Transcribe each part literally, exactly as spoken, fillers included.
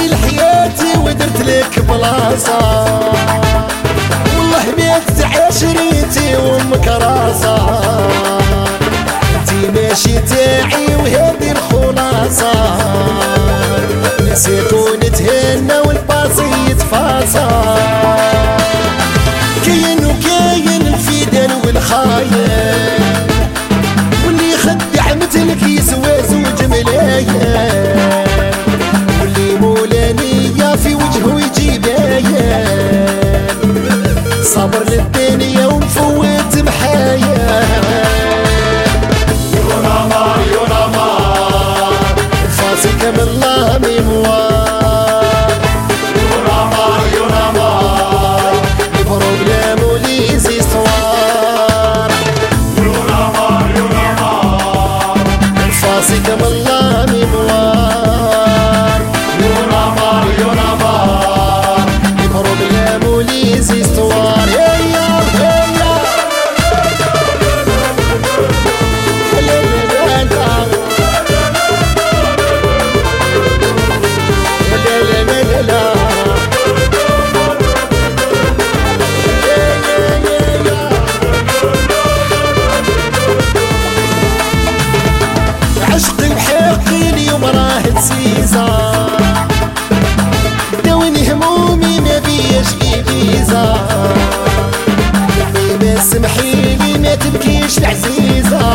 لحياتي ودرت لك بلاصة، والله بيت عشريتي وامك راسة، انتي ماشي تاعي وهذي الخلاصة، نسيتو نتهنى والباصي يتفاصى، كاين وكاين الفيدان والخاين، واللي يخدع مثلك يسوى زوج ملايين، واللي مولانية في وجهه يجي باين، صبر للدنيا ومفوت محايا، يونامار يونامار فاسك من الله ميموار، يونامار يونامار لي بروبلام ولي زيستوار، يونامار يونامار فاسك من الله ميموار، يونامار يونامار لي بروبلام ولي زيستوار. عشقي وحقي اليوم راه تسيزا، داوني همومي ما بيش إبيزا، امي ما سمحيلي ما تبكيش العزيزة،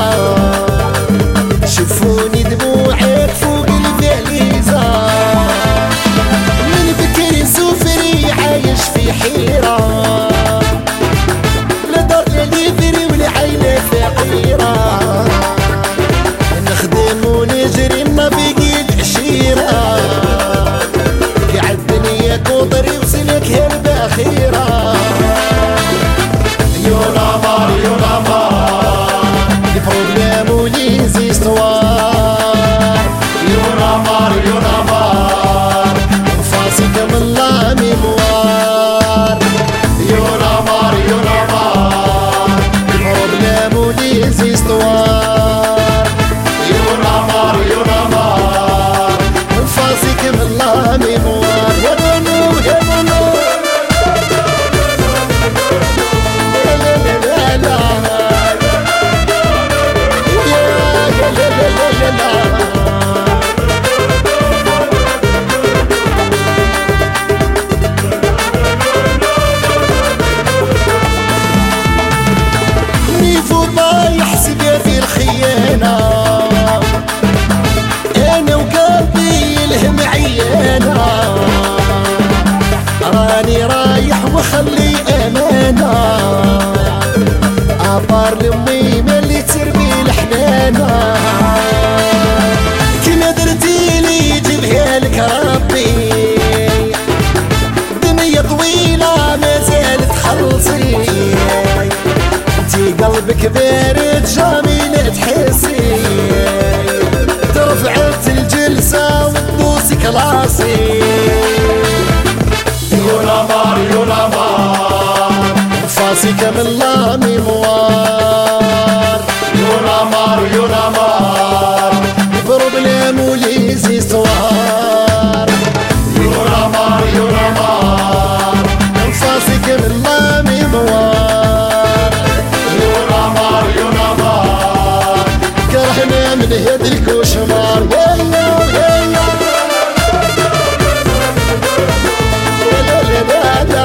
شوفوني دموعك فوق الفاليزة، من بكري سوفري عايش في حيرة، لا دار لا ليفري ولا عيلة فقيرة، نخدم ونجري ما بقيت عشيرة، كاع الدنيا كوطري وصلك هربة خيرة، يونامار يونامار لي بروبلام ولي زيستوار، يونامار يونامار فاسك من الله ميموار، يونامار يونامار لي بروبلام ولي زيستوار، يونامار يونامار فاسك من الله ميموار، يا بنو يا بنو لا لا لا لا يا لا لا لا لا نيفو ما يحسب يا في الخيانة، انا وقلبي يلهم عيانا، راني رايح وخلي امانة، ابار لامي ملي تربي الحنانة، كيما درتيلي يجيبها لك ربي، دنيا طويلة ما زالت خلصي، انتي قلبك بارد جميلة تحسي، رفعت الجلسة وتدوسي كلاسي، يونامار يونامار فاسك من الله ميموار، يونامار يونامار بروبلام ولي زيستوار، يونامار يونامار فاسك من الله ميموار، يونامار يونامار كرهنا من هاد الكوشمار، ويا ويا لا لا لا لا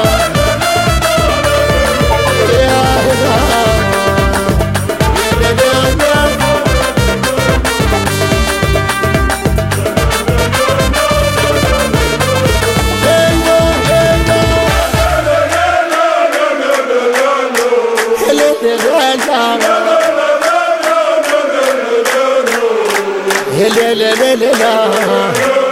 يا لا لا لا لا لا لا لا لا